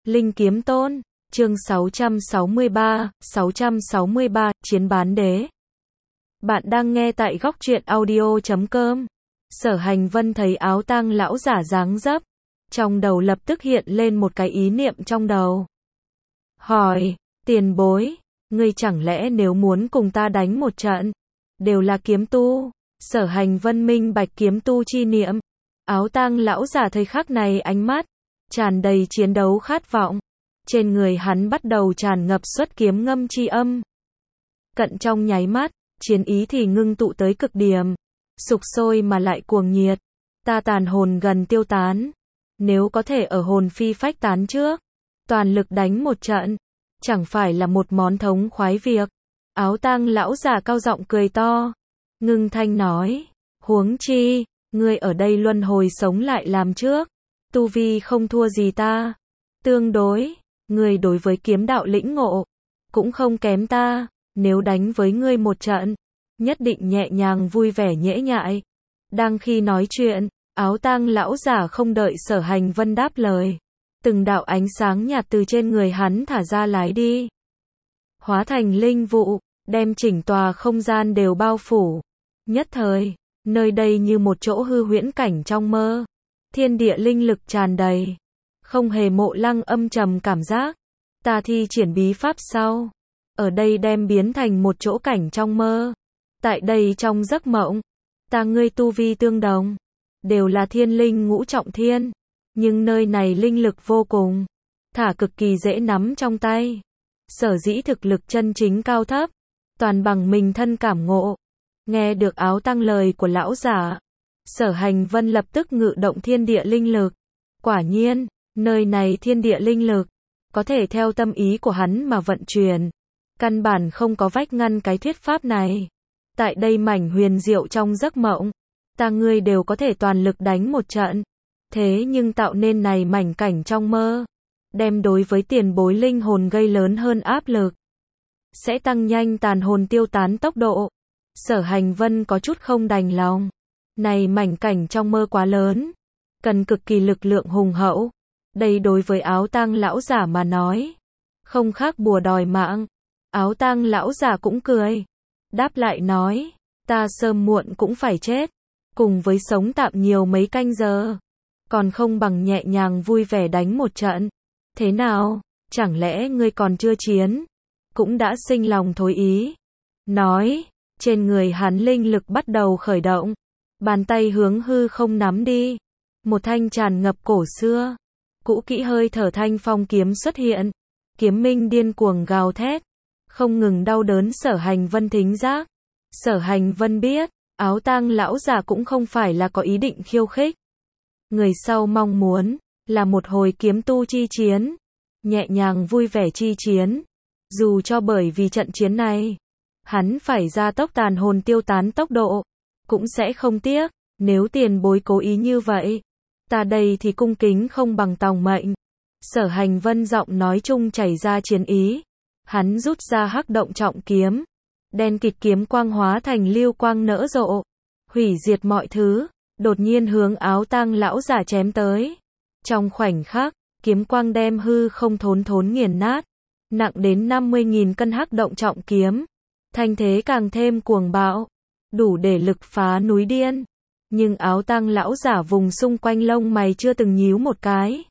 Linh Kiếm Tôn, chương 663, Chiến Bán Đế. Bạn đang nghe tại góc truyện audio.com. Sở Hành Vân thấy Áo Tang lão giả dáng dấp, trong đầu lập tức hiện lên một cái ý niệm trong đầu. Hỏi, tiền bối, ngươi chẳng lẽ nếu muốn cùng ta đánh một trận, đều là kiếm tu? Sở Hành Vân minh bạch kiếm tu chi niệm. Áo Tang lão giả thời khắc này ánh mắt tràn đầy chiến đấu khát vọng. Trên người hắn bắt đầu tràn ngập xuất kiếm ngâm chi âm. Cận trong nháy mắt, chiến ý thì ngưng tụ tới cực điểm, sục sôi mà lại cuồng nhiệt. Ta tàn hồn gần tiêu tán, nếu có thể ở hồn phi phách tán trước, toàn lực đánh một trận, chẳng phải là một món thống khoái việc. Áo Tang lão giả cao giọng cười to, ngưng thanh nói, huống chi, ngươi ở đây luân hồi sống lại làm trước, tu vi không thua gì ta. Tương đối, ngươi đối với kiếm đạo lĩnh ngộ cũng không kém ta, nếu đánh với ngươi một trận, nhất định nhẹ nhàng vui vẻ nhễ nhại. Đang khi nói chuyện, Áo Tang lão giả không đợi Sở Hành Vân đáp lời, từng đạo ánh sáng nhạt từ trên người hắn thả ra lái đi, hóa thành linh vụ, đem chỉnh tòa không gian đều bao phủ. Nhất thời, nơi đây như một chỗ hư huyễn cảnh trong mơ, thiên địa linh lực tràn đầy, không hề Mộ Lăng âm trầm cảm giác. Ta thi triển bí pháp sau, ở đây đem biến thành một chỗ cảnh trong mơ. Tại đây trong giấc mộng, ta ngươi tu vi tương đồng, đều là thiên linh ngũ trọng thiên, nhưng nơi này linh lực vô cùng, thả cực kỳ dễ nắm trong tay. Sở dĩ thực lực chân chính cao thấp, toàn bằng mình thân cảm ngộ. Nghe được Áo Tang lời của lão giả, Sở Hành Vân lập tức ngự động thiên địa linh lực. Quả nhiên, nơi này thiên địa linh lực có thể theo tâm ý của hắn mà vận chuyển, căn bản không có vách ngăn cái thuyết pháp này. Tại đây mảnh huyền diệu trong giấc mộng, ta ngươi đều có thể toàn lực đánh một trận, thế nhưng tạo nên này mảnh cảnh trong mơ, đem đối với tiền bối linh hồn gây lớn hơn áp lực, sẽ tăng nhanh tàn hồn tiêu tán tốc độ. Sở Hành Vân có chút không đành lòng, này mảnh cảnh trong mơ quá lớn, cần cực kỳ lực lượng hùng hậu. Đây đối với Áo Tang lão giả mà nói, không khác bùa đòi mạng. Áo Tang lão giả cũng cười, đáp lại nói, ta sớm muộn cũng phải chết, cùng với sống tạm nhiều mấy canh giờ, còn không bằng nhẹ nhàng vui vẻ đánh một trận. Thế nào, chẳng lẽ ngươi còn chưa chiến, cũng đã sinh lòng thối ý? Nói, trên người hắn linh lực bắt đầu khởi động, bàn tay hướng hư không nắm đi, một thanh tràn ngập cổ xưa, cũ kỹ hơi thở thanh phong kiếm xuất hiện, kiếm minh điên cuồng gào thét, không ngừng đau đớn Sở Hành Vân thính giác. Sở Hành Vân biết, Áo Tang lão giả cũng không phải là có ý định khiêu khích. Người sau mong muốn là một hồi kiếm tu chi chiến, nhẹ nhàng vui vẻ chi chiến. Dù cho bởi vì trận chiến này, hắn phải gia tốc tàn hồn tiêu tán tốc độ, cũng sẽ không tiếc. Nếu tiền bối cố ý như vậy, ta đây thì cung kính không bằng tòng mệnh. Sở Hành Vân giọng nói chung chảy ra chiến ý. Hắn rút ra hắc động trọng kiếm, đen kịt kiếm quang hóa thành lưu quang nở rộ, hủy diệt mọi thứ, đột nhiên hướng Áo Tang lão giả chém tới. Trong khoảnh khắc, kiếm quang đem hư không thốn thốn nghiền nát, nặng đến 50.000 cân hắc động trọng kiếm, thanh thế càng thêm cuồng bạo, đủ để lực phá núi điên. Nhưng Áo Tang lão giả vùng xung quanh lông mày chưa từng nhíu một cái,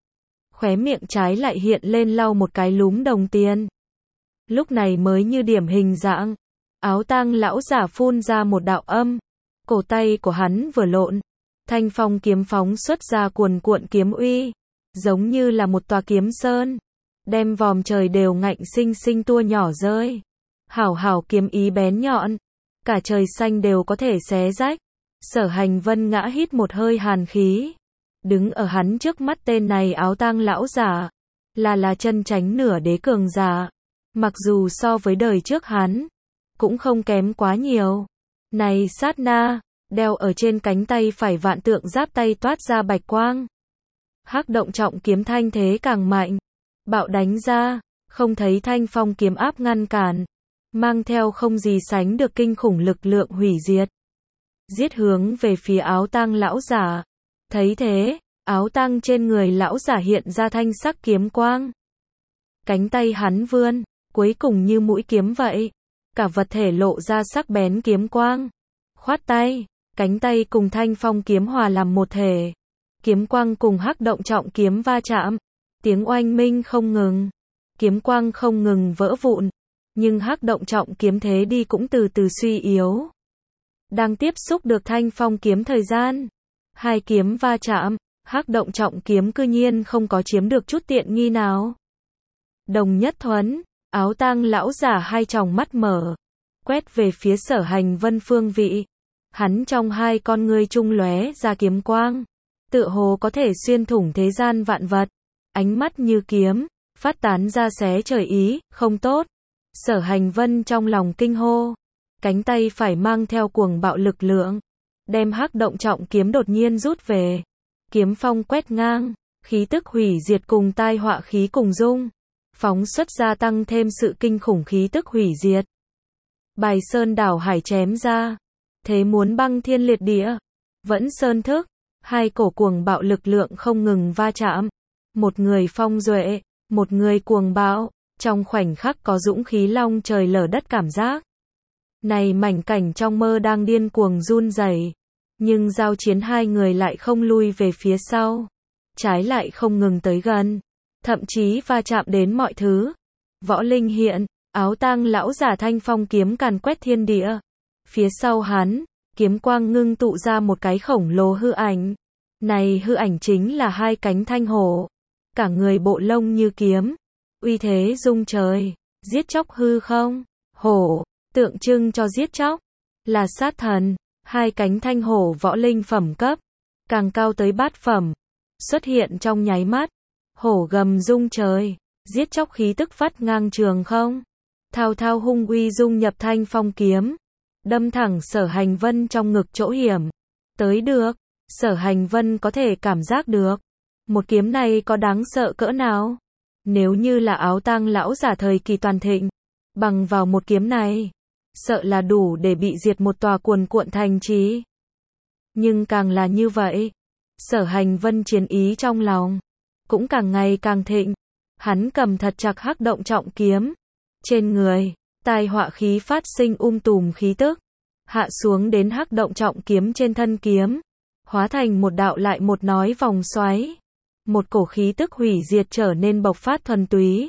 khóe miệng trái lại hiện lên lau một cái lúm đồng tiền. Lúc này mới như điểm hình dạng, Áo Tang lão giả phun ra một đạo âm, cổ tay của hắn vừa lộn, thanh phong kiếm phóng xuất ra cuồn cuộn kiếm uy, giống như là một tòa kiếm sơn, đem vòm trời đều ngạnh sinh sinh tua nhỏ rơi. Hảo hảo kiếm ý bén nhọn, cả trời xanh đều có thể xé rách. Sở Hành Vân ngã hít một hơi hàn khí, đứng ở hắn trước mắt tên này Áo Tang lão giả, là chân chánh nửa đế cường giả. Mặc dù so với đời trước hắn, cũng không kém quá nhiều. Này sát na, đeo ở trên cánh tay phải vạn tượng giáp tay toát ra bạch quang. Hắc động trọng kiếm thanh thế càng mạnh, bạo đánh ra, không thấy thanh phong kiếm áp ngăn cản, mang theo không gì sánh được kinh khủng lực lượng hủy diệt. Giết hướng về phía Áo Tang lão giả. Thấy thế, áo tang trên người lão giả hiện ra thanh sắc kiếm quang. Cánh tay hắn vươn, cuối cùng như mũi kiếm vậy. Cả vật thể lộ ra sắc bén kiếm quang. Khoát tay, cánh tay cùng thanh phong kiếm hòa làm một thể. Kiếm quang cùng hắc động trọng kiếm va chạm. Tiếng oanh minh không ngừng. Kiếm quang không ngừng vỡ vụn. Nhưng hắc động trọng kiếm thế đi cũng từ từ suy yếu. Đang tiếp xúc được thanh phong kiếm thời gian. Hai kiếm va chạm, hắc động trọng kiếm cư nhiên không có chiếm được chút tiện nghi nào. Đồng Nhất Thuấn, áo tang lão giả hai tròng mắt mở. Quét về phía Sở Hành Vân phương vị. Hắn trong hai con ngươi trung lóe ra kiếm quang. Tựa hồ có thể xuyên thủng thế gian vạn vật. Ánh mắt như kiếm, phát tán ra xé trời ý, không tốt. Sở Hành Vân trong lòng kinh hô. Cánh tay phải mang theo cuồng bạo lực lượng. Đem hắc động trọng kiếm đột nhiên rút về. Kiếm phong quét ngang, khí tức hủy diệt cùng tai họa khí cùng dung. Phóng xuất ra tăng thêm sự kinh khủng khí tức hủy diệt. Bài sơn đảo hải chém ra. Thế muốn băng thiên liệt địa. Vẫn sơn thức. Hai cổ cuồng bạo lực lượng không ngừng va chạm. Một người phong duệ, một người cuồng bạo. Trong khoảnh khắc có dũng khí long trời lở đất cảm giác. Này mảnh cảnh trong mơ đang điên cuồng run rẩy. Nhưng giao chiến hai người lại không lui về phía sau. Trái lại không ngừng tới gần. Thậm chí va chạm đến mọi thứ. Võ Linh hiện, áo tang lão giả thanh phong kiếm càn quét thiên địa. Phía sau hắn, kiếm quang ngưng tụ ra một cái khổng lồ hư ảnh. Này hư ảnh chính là hai cánh thanh hổ. Cả người bộ lông như kiếm. Uy thế rung trời, giết chóc hư không. Hổ, tượng trưng cho giết chóc. Là sát thần, hai cánh thanh hổ võ linh phẩm cấp. Càng cao tới bát phẩm. Xuất hiện trong nháy mắt. Hổ gầm rung trời, giết chóc khí tức phát ngang trường không. Thao thao hung uy dung nhập thanh phong kiếm. Đâm thẳng Sở Hành Vân trong ngực chỗ hiểm. Tới được, Sở Hành Vân có thể cảm giác được. Một kiếm này có đáng sợ cỡ nào? Nếu như là áo tang lão giả thời kỳ toàn thịnh. Bằng vào một kiếm này. Sợ là đủ để bị diệt một tòa cuồn cuộn thành trì. Nhưng càng là như vậy. Sở Hành Vân chiến ý trong lòng. Cũng càng ngày càng thịnh. Hắn cầm thật chặt hắc động trọng kiếm. Trên người, tai họa khí phát sinh tùm khí tức. Hạ xuống đến hắc động trọng kiếm trên thân kiếm. Hóa thành một đạo lại một nói vòng xoáy. Một cổ khí tức hủy diệt trở nên bộc phát thuần túy.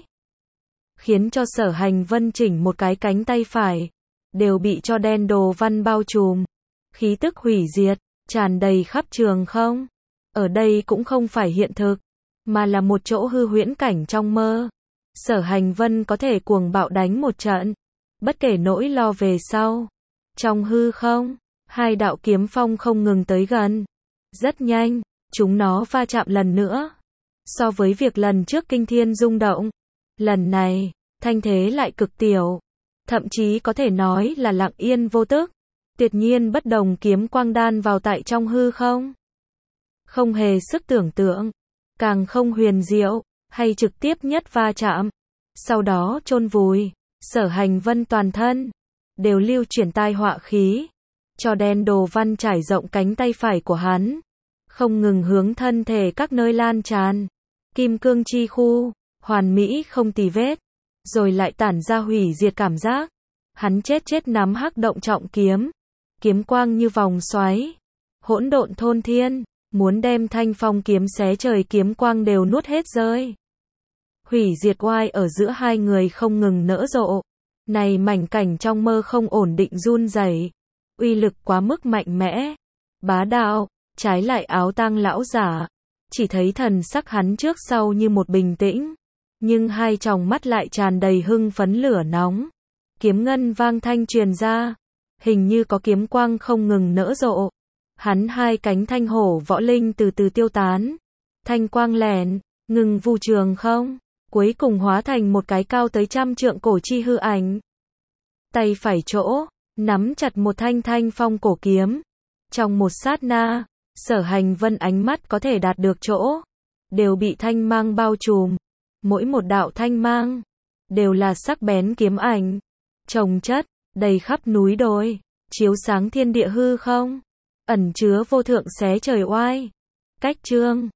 Khiến cho Sở Hành Vân chỉnh một cái cánh tay phải. Đều bị cho đen đồ văn bao trùm. Khí tức hủy diệt, tràn đầy khắp trường không. Ở đây cũng không phải hiện thực. Mà là một chỗ hư huyễn cảnh trong mơ. Sở Hành Vân có thể cuồng bạo đánh một trận. Bất kể nỗi lo về sau. Trong hư không, hai đạo kiếm phong không ngừng tới gần. Rất nhanh, chúng nó va chạm lần nữa. So với việc lần trước kinh thiên rung động. Lần này, thanh thế lại cực tiểu. Thậm chí có thể nói là lặng yên vô tức. Tuyệt nhiên bất đồng kiếm quang đan vào tại trong hư không. Không hề sức tưởng tượng. Càng không huyền diệu, hay trực tiếp nhất va chạm. Sau đó chôn vùi, Sở Hành Vân toàn thân. Đều lưu chuyển tai họa khí. Cho đen đồ văn trải rộng cánh tay phải của hắn. Không ngừng hướng thân thể các nơi lan tràn. Kim cương chi khu, hoàn mỹ không tì vết. Rồi lại tản ra hủy diệt cảm giác. Hắn chết nắm hắc động trọng kiếm. Kiếm quang như vòng xoáy. Hỗn độn thôn thiên. Muốn đem thanh phong kiếm xé trời kiếm quang đều nuốt hết rơi. Hủy diệt oai ở giữa hai người không ngừng nở rộ. Này mảnh cảnh trong mơ không ổn định run rẩy. Uy lực quá mức mạnh mẽ. Bá đạo, trái lại áo tang lão giả. Chỉ thấy thần sắc hắn trước sau như một bình tĩnh. Nhưng hai tròng mắt lại tràn đầy hưng phấn lửa nóng. Kiếm ngân vang thanh truyền ra. Hình như có kiếm quang không ngừng nở rộ. Hắn hai cánh thanh hổ võ linh từ từ tiêu tán. Thanh quang lẻn, ngừng vu trường không. Cuối cùng hóa thành một cái cao tới 100 trượng cổ chi hư ảnh. Tay phải chỗ, nắm chặt một thanh phong cổ kiếm. Trong một sát na, Sở Hành Vân ánh mắt có thể đạt được chỗ. Đều bị thanh mang bao trùm. Mỗi một đạo thanh mang, đều là sắc bén kiếm ảnh. Chồng chất, đầy khắp núi đồi, chiếu sáng thiên địa hư không. Ẩn chứa vô thượng xé trời oai. Cách chương